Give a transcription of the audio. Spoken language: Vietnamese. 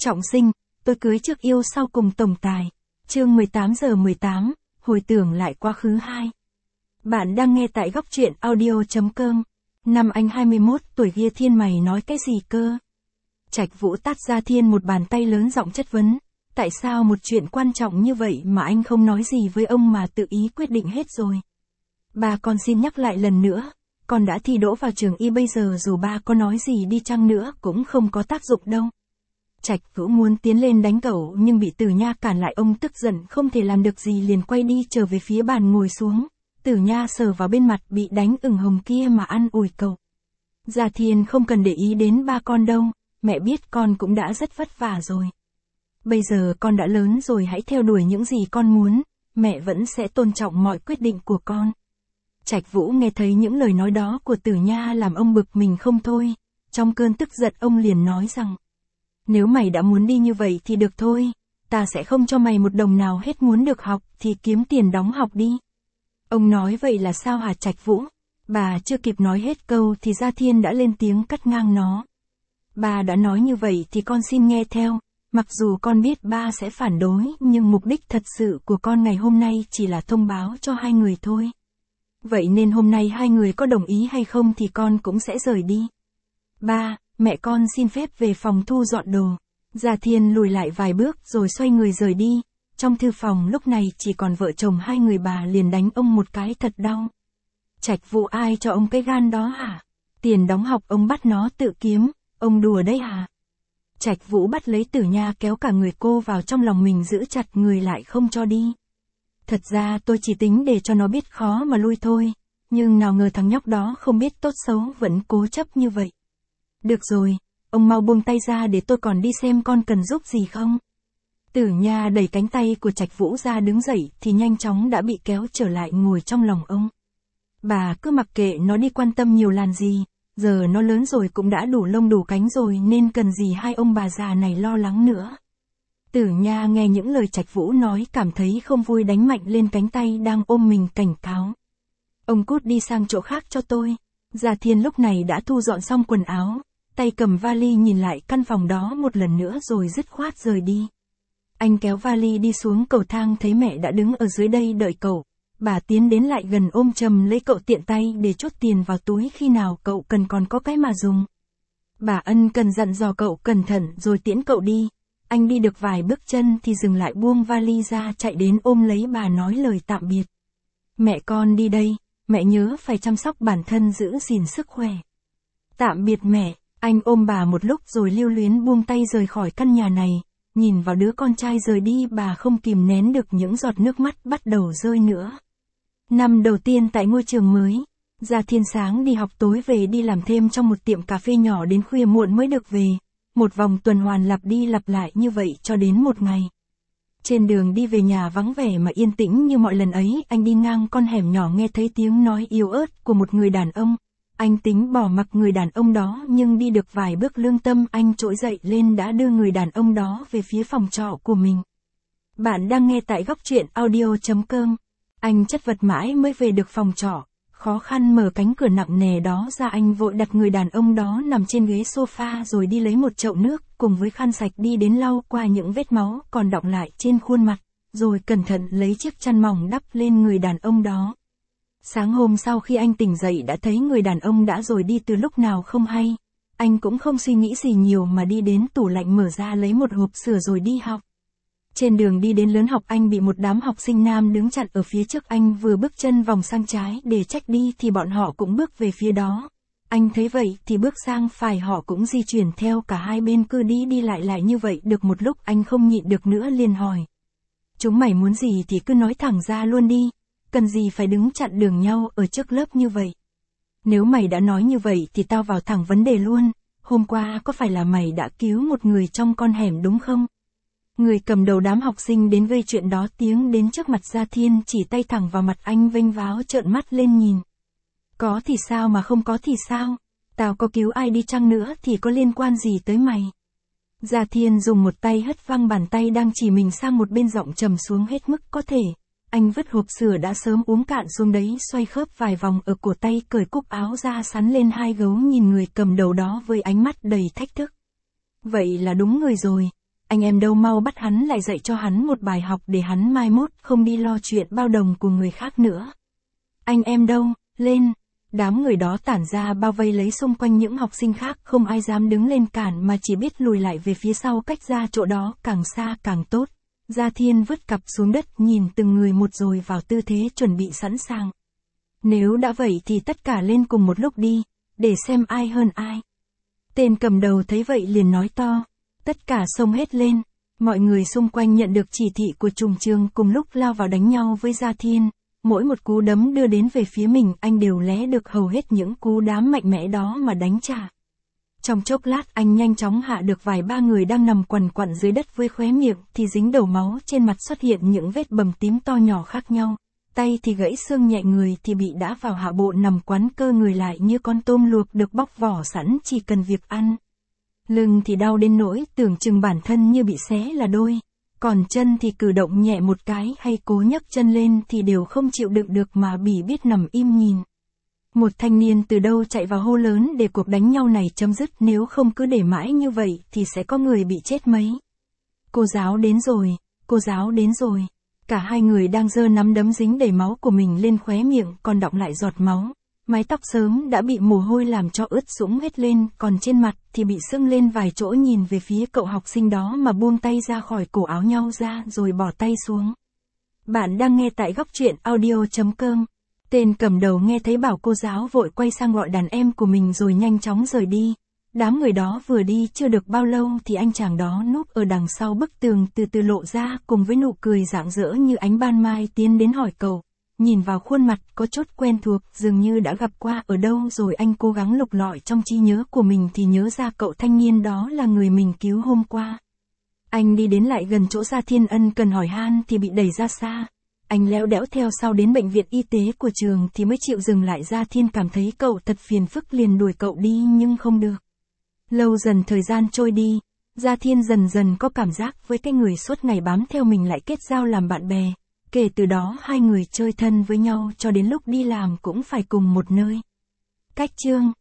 Trọng sinh, tôi cưới trước yêu sau cùng tổng tài. Chương 18:18, hồi tưởng lại quá khứ 2. Bạn đang nghe tại góc truyện audio.com. Năm anh 21 tuổi kia Thiên mày nói cái gì cơ? Trạch Vũ tát ra Thiên một bàn tay lớn giọng chất vấn. Tại sao một chuyện quan trọng như vậy mà anh không nói gì với ông mà tự ý quyết định hết rồi? Ba con xin nhắc lại lần nữa, con đã thi đỗ vào trường y bây giờ dù ba có nói gì đi chăng nữa cũng không có tác dụng đâu. Trạch Vũ muốn tiến lên đánh cậu nhưng bị Tử Nha cản lại, ông tức giận không thể làm được gì liền quay đi trở về phía bàn ngồi xuống. Tử Nha sờ vào bên mặt bị đánh ửng hồng kia mà an ủi cậu. Gia Thiên không cần để ý đến ba con đâu, mẹ biết con cũng đã rất vất vả rồi. Bây giờ con đã lớn rồi, hãy theo đuổi những gì con muốn, mẹ vẫn sẽ tôn trọng mọi quyết định của con. Trạch Vũ nghe thấy những lời nói đó của Tử Nha làm ông bực mình không thôi, trong cơn tức giận ông liền nói rằng: nếu mày đã muốn đi như vậy thì được thôi, ta sẽ không cho mày một đồng nào hết, muốn được học thì kiếm tiền đóng học đi. Ông nói vậy là sao hả Trạch Vũ? Bà chưa kịp nói hết câu thì Gia Thiên đã lên tiếng cắt ngang nó. Bà đã nói như vậy thì con xin nghe theo, mặc dù con biết ba sẽ phản đối nhưng mục đích thật sự của con ngày hôm nay chỉ là thông báo cho hai người thôi. Vậy nên hôm nay hai người có đồng ý hay không thì con cũng sẽ rời đi. Ba, mẹ con xin phép về phòng thu dọn đồ. Gia Thiên lùi lại vài bước rồi xoay người rời đi. Trong thư phòng lúc này chỉ còn vợ chồng hai người, bà liền đánh ông một cái thật đau. Trạch Vũ, ai cho ông cái gan đó hả? Tiền đóng học ông bắt nó tự kiếm, ông đùa đấy hả? Trạch Vũ bắt lấy Tử Nha kéo cả người cô vào trong lòng mình, giữ chặt người lại không cho đi. Thật ra tôi chỉ tính để cho nó biết khó mà lui thôi, nhưng nào ngờ thằng nhóc đó không biết tốt xấu vẫn cố chấp như vậy. Được rồi, ông mau buông tay ra để tôi còn đi xem con cần giúp gì không. Tử Nha đẩy cánh tay của Trạch Vũ ra đứng dậy thì nhanh chóng đã bị kéo trở lại ngồi trong lòng ông. Bà cứ mặc kệ nó đi, quan tâm nhiều làm gì, giờ nó lớn rồi cũng đã đủ lông đủ cánh rồi nên cần gì hai ông bà già này lo lắng nữa. Tử Nha nghe những lời Trạch Vũ nói cảm thấy không vui, đánh mạnh lên cánh tay đang ôm mình cảnh cáo. Ông cút đi sang chỗ khác cho tôi. Gia Thiên lúc này đã thu dọn xong quần áo, tay cầm vali nhìn lại căn phòng đó một lần nữa rồi dứt khoát rời đi. Anh kéo vali đi xuống cầu thang thấy mẹ đã đứng ở dưới đây đợi cậu. Bà tiến đến lại gần ôm chầm lấy cậu, tiện tay để chốt tiền vào túi, khi nào cậu cần còn có cái mà dùng. Bà ân cần dặn dò cậu cẩn thận rồi tiễn cậu đi. Anh đi được vài bước chân thì dừng lại, buông vali ra chạy đến ôm lấy bà nói lời tạm biệt. Mẹ con đi đây, mẹ nhớ phải chăm sóc bản thân, giữ gìn sức khỏe. Tạm biệt mẹ. Anh ôm bà một lúc rồi lưu luyến buông tay rời khỏi căn nhà này. Nhìn vào đứa con trai rời đi, bà không kìm nén được những giọt nước mắt bắt đầu rơi nữa. Năm đầu tiên tại ngôi trường mới, Gia Thiên sáng đi học tối về đi làm thêm trong một tiệm cà phê nhỏ đến khuya muộn mới được về. Một vòng tuần hoàn lặp đi lặp lại như vậy cho đến một ngày. Trên đường đi về nhà vắng vẻ mà yên tĩnh như mọi lần ấy, anh đi ngang con hẻm nhỏ nghe thấy tiếng nói yếu ớt của một người đàn ông. Anh tính bỏ mặc người đàn ông đó nhưng đi được vài bước lương tâm anh trỗi dậy lên đã đưa người đàn ông đó về phía phòng trọ của mình. Bạn đang nghe tại góc truyện audio.com. Anh chất vật mãi mới về được phòng trọ, khó khăn mở cánh cửa nặng nề đó ra, anh vội đặt người đàn ông đó nằm trên ghế sofa rồi đi lấy một chậu nước cùng với khăn sạch đi đến lau qua những vết máu còn đọng lại trên khuôn mặt, rồi cẩn thận lấy chiếc chăn mỏng đắp lên người đàn ông đó. Sáng hôm sau khi anh tỉnh dậy đã thấy người đàn ông đã rồi đi từ lúc nào không hay. Anh cũng không suy nghĩ gì nhiều mà đi đến tủ lạnh mở ra lấy một hộp sữa rồi đi học. Trên đường đi đến lớn học anh bị một đám học sinh nam đứng chặn ở phía trước, anh vừa bước chân vòng sang trái để trách đi thì bọn họ cũng bước về phía đó. Anh thấy vậy thì bước sang phải, họ cũng di chuyển theo, cả hai bên cứ đi lại như vậy được một lúc anh không nhịn được nữa liền hỏi. Chúng mày muốn gì thì cứ nói thẳng ra luôn đi, cần gì phải đứng chặn đường nhau ở trước lớp như vậy. Nếu mày đã nói như vậy thì tao vào thẳng vấn đề luôn, hôm qua có phải là mày đã cứu một người trong con hẻm đúng không? Người cầm đầu đám học sinh đến gây chuyện đó tiến đến trước mặt Gia Thiên, chỉ tay thẳng vào mặt anh vênh váo trợn mắt lên nhìn. Có thì sao mà không có thì sao? Tao có cứu ai đi chăng nữa thì có liên quan gì tới mày? Gia Thiên dùng một tay hất văng bàn tay đang chỉ mình sang một bên, giọng trầm xuống hết mức có thể. Anh vứt hộp sữa đã sớm uống cạn xuống đấy, xoay khớp vài vòng ở cổ tay, cởi cúc áo ra sắn lên hai gấu, nhìn người cầm đầu đó với ánh mắt đầy thách thức. Vậy là đúng người rồi. anh em đâu mau bắt hắn lại dạy cho hắn một bài học để hắn mai mốt không đi lo chuyện bao đồng của người khác nữa. Anh em đâu, lên. Đám người đó tản ra bao vây lấy xung quanh những học sinh khác, không ai dám đứng lên cản mà chỉ biết lùi lại về phía sau, cách ra chỗ đó càng xa càng tốt. Gia Thiên vứt cặp xuống đất, nhìn từng người một rồi vào tư thế chuẩn bị sẵn sàng. Nếu đã vậy thì tất cả lên cùng một lúc đi, để xem ai hơn ai. Tên cầm đầu thấy vậy liền nói to. Tất cả xông hết lên. Mọi người xung quanh nhận được chỉ thị của trùng trường cùng lúc lao vào đánh nhau với Gia Thiên. Mỗi một cú đấm đưa đến về phía mình, anh đều né được hầu hết những cú đám mạnh mẽ đó mà đánh trả. Trong chốc lát anh nhanh chóng hạ được vài ba người đang nằm quằn quặn dưới đất, với khóe miệng thì dính đầu máu, trên mặt xuất hiện những vết bầm tím to nhỏ khác nhau. Tay thì gãy xương, nhẹ người thì bị đá vào hạ bộ nằm quắn cơ người lại như con tôm luộc được bóc vỏ sẵn chỉ cần việc ăn. Lưng thì đau đến nỗi tưởng chừng bản thân như bị xé là đôi. Còn chân thì cử động nhẹ một cái hay cố nhấc chân lên thì đều không chịu đựng được mà bỉ biết nằm im nhìn. Một thanh niên từ đâu chạy vào hô lớn để cuộc đánh nhau này chấm dứt, nếu không cứ để mãi như vậy thì sẽ có người bị chết mấy. Cô giáo đến rồi, cô giáo đến rồi. Cả hai người đang giơ nắm đấm dính đầy máu của mình lên, khóe miệng còn đọng lại giọt máu. Mái tóc sớm đã bị mồ hôi làm cho ướt sũng hết lên, còn trên mặt thì bị sưng lên vài chỗ. Nhìn về phía cậu học sinh đó mà buông tay ra khỏi cổ áo nhau ra rồi bỏ tay xuống. Bạn đang nghe tại Góc Truyện Audio.com. Tên cầm đầu nghe thấy bảo cô giáo vội quay sang gọi đàn em của mình rồi nhanh chóng rời đi. Đám người đó vừa đi chưa được bao lâu thì anh chàng đó núp ở đằng sau bức tường từ từ lộ ra, cùng với nụ cười rạng rỡ như ánh ban mai tiến đến hỏi cậu. Nhìn vào khuôn mặt có chút quen thuộc, dường như đã gặp qua ở đâu rồi. Anh cố gắng lục lọi trong trí nhớ của mình thì nhớ ra cậu thanh niên đó là người mình cứu hôm qua. Anh đi đến lại gần chỗ Gia Thiên ân cần hỏi han thì bị đẩy ra xa. Anh léo đẽo theo sau đến bệnh viện y tế của trường thì mới chịu dừng lại. Gia Thiên cảm thấy cậu thật phiền phức liền đuổi cậu đi nhưng không được. Lâu dần thời gian trôi đi, Gia Thiên dần dần có cảm giác với cái người suốt ngày bám theo mình lại kết giao làm bạn bè. Kể từ đó hai người chơi thân với nhau cho đến lúc đi làm cũng phải cùng một nơi. Cách chương